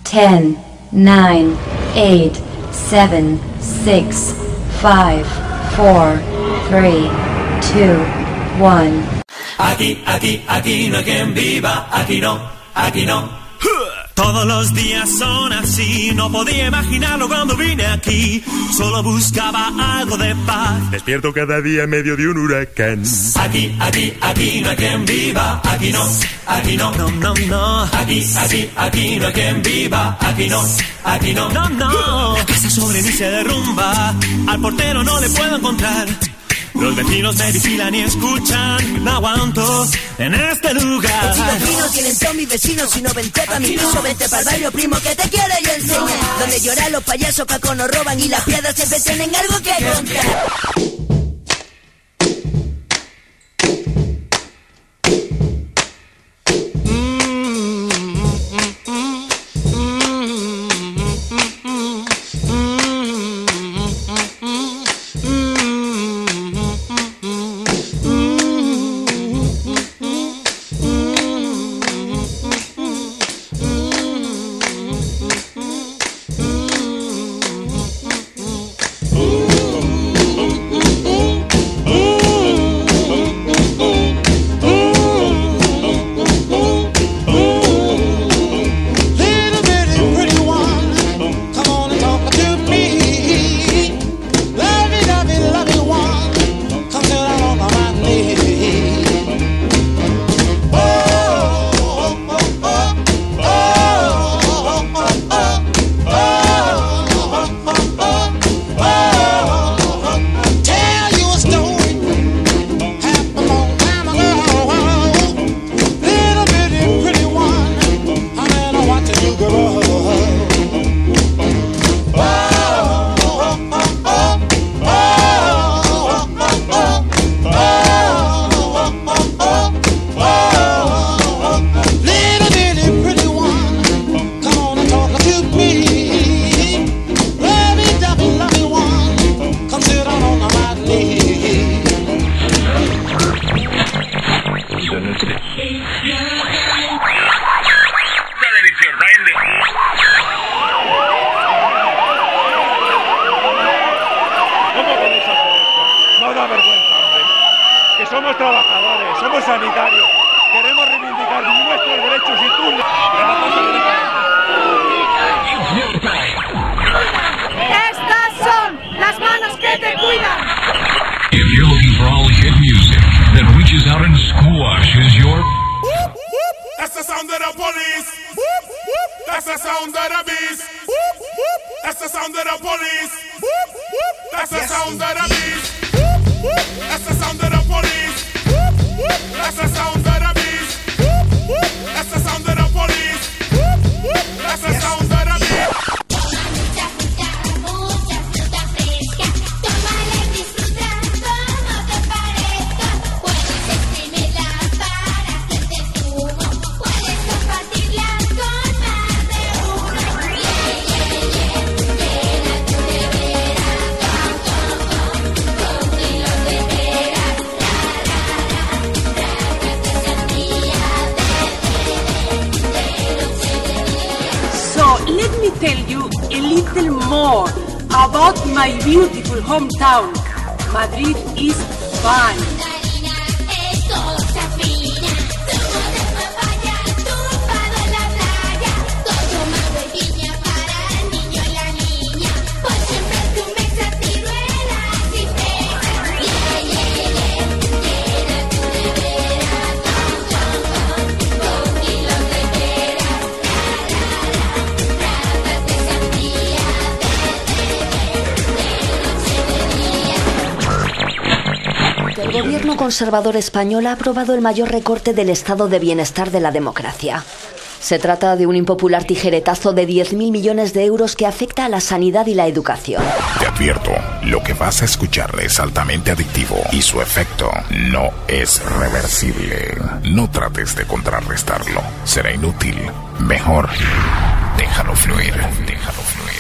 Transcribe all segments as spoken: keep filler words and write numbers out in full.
ten, nine, eight, seven, six, five, four, three, two, one. Aquí, aquí, aquí no hay quien viva, aquí no, aquí no. Todos los días son así, no podía imaginarlo cuando vine aquí. Solo buscaba algo de paz. Despierto cada día en medio de un huracán. Aquí, aquí, aquí no hay quien viva, aquí no, aquí no, no, no, no. Aquí, aquí, aquí no hay quien viva, aquí no, aquí no, no, no. La casa sobre mí se derrumba, al portero no le puedo encontrar. Los vecinos me vigilan y escuchan, no aguanto en este lugar. Los vecinos tienen todos mis vecinos, si no vente pa' mi piso, vente pa'l barrio, primo, que te quiero yo enseñar. Donde lloran los payasos, cacos nos roban y las piedras siempre tienen algo que contar. Hometown, Madrid is fun. El gobierno conservador español ha aprobado el mayor recorte del estado de bienestar de la democracia. Se trata de un impopular tijeretazo de diez mil millones de euros que afecta a la sanidad y la educación. Te advierto, lo que vas a escuchar es altamente adictivo y su efecto no es reversible. No trates de contrarrestarlo, será inútil. Mejor, déjalo fluir, déjalo fluir.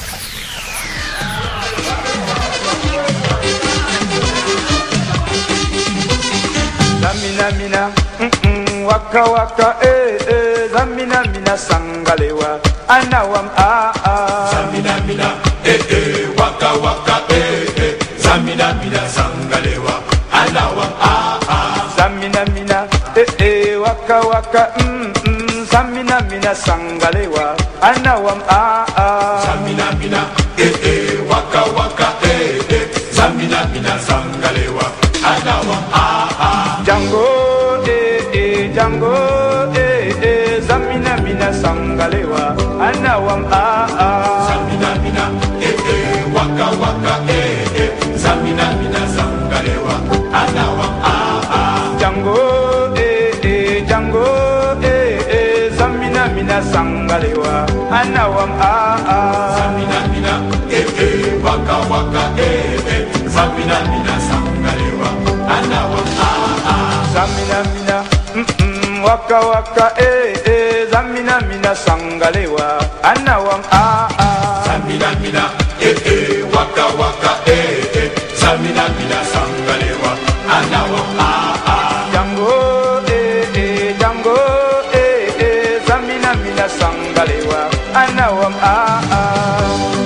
Zamina mina, mm mm, waka waka, eh eh, zamina mina sangalewa. anawam ah ah. Zamina mina eh eh waka waka eh eh. Zamina mina sangalewa anawam ah ah. Zamina mina eh eh waka waka mm mm. Zamina mina sangalewa anawam ah ah. Zamina mina eh eh waka waka eh eh. Zamina mina sangalewa anawam ah ah. Django eh eh Django eh eh. Zamina mina sangalewa anawam ah ah. Zamina mina eh eh waka waka eh eh. Zamina mina sangalewa anawam ah ah. Django eh eh Django eh eh. Zamina mina sangalewa anawam ah ah. Zamina mina eh eh waka waka eh eh. Zamina mina sangalewa anawam ah ah. Zamina mina mm mm waka waka eh eh. Zamina mina sangalewa anawam ah ah. Zamina mina eh eh waka waka eh eh. Zamina mina sangalewa anawam ah ah. Django eh eh Django eh eh. Zamina mina sangalewa anawam ah ah.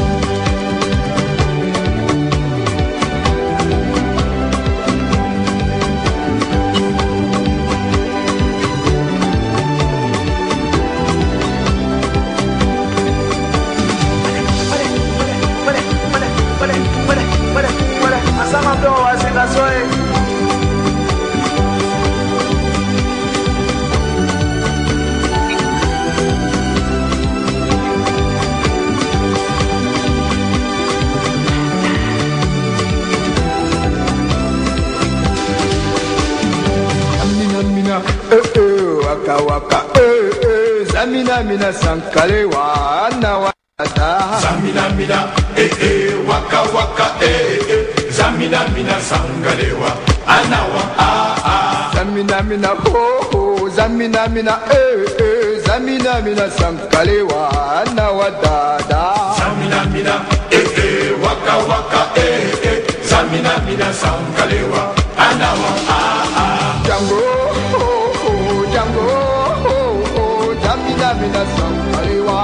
Eh eh waka waka eh eh. Zamina mina sangalewa anawam ah. Zamina mina eh eh waka waka eh eh. Zamina mina sangalewa anawam ah ah. Zamina mina ho ho. Zamina mina eh eh. Zamina mina sangalewa anawam da da. Zamina mina eh eh waka waka eh eh. Zamina mina sangalewa anawam ah ah. Django oh oh Django oh oh. Zamina mina sangalewa.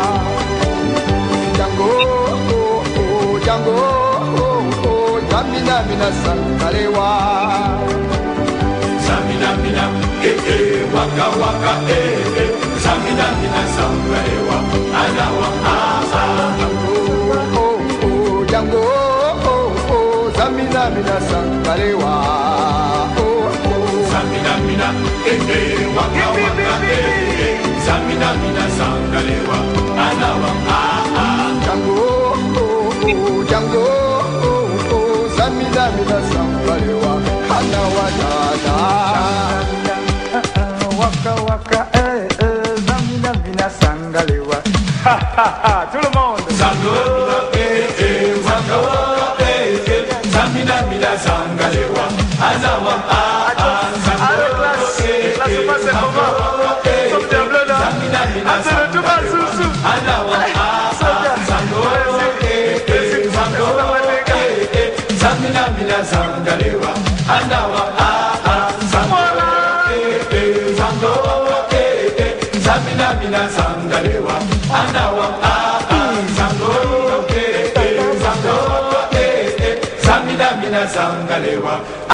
Django oh oh Django oh oh. Zamina mina sangalewa. Zamina mina eh eh waka waka eh eh. Zamina mina sangalewa anawam ah ah. Oh oh Django oh oh. Zamina mina sangalewa. Oh oh. Zamina mina eh eh waka waka eh eh. Zamina mina sangalewa anawam ah ah. Django oh oh Django oh oh. Zamina mina sangalewa anawam da da. Waka waka eh eh. Zamina mina sangalewa. Ha ha ha. Tout le monde. Zango eh eh waka waka eh eh. Zamina mina sangalewa anawam ah ah. Avec la la se passe comment? Sauf des bleus là. Attends le tout bas sous sous. Anawam ah ah. Zango eh eh Zango eh eh. Zamina mina sangalewa anawam ah ah. Zango eh eh Zango eh eh. Zamina mina sangalewa anawam ah ah. Zango eh eh Zango eh eh. Zamina mina sangalewa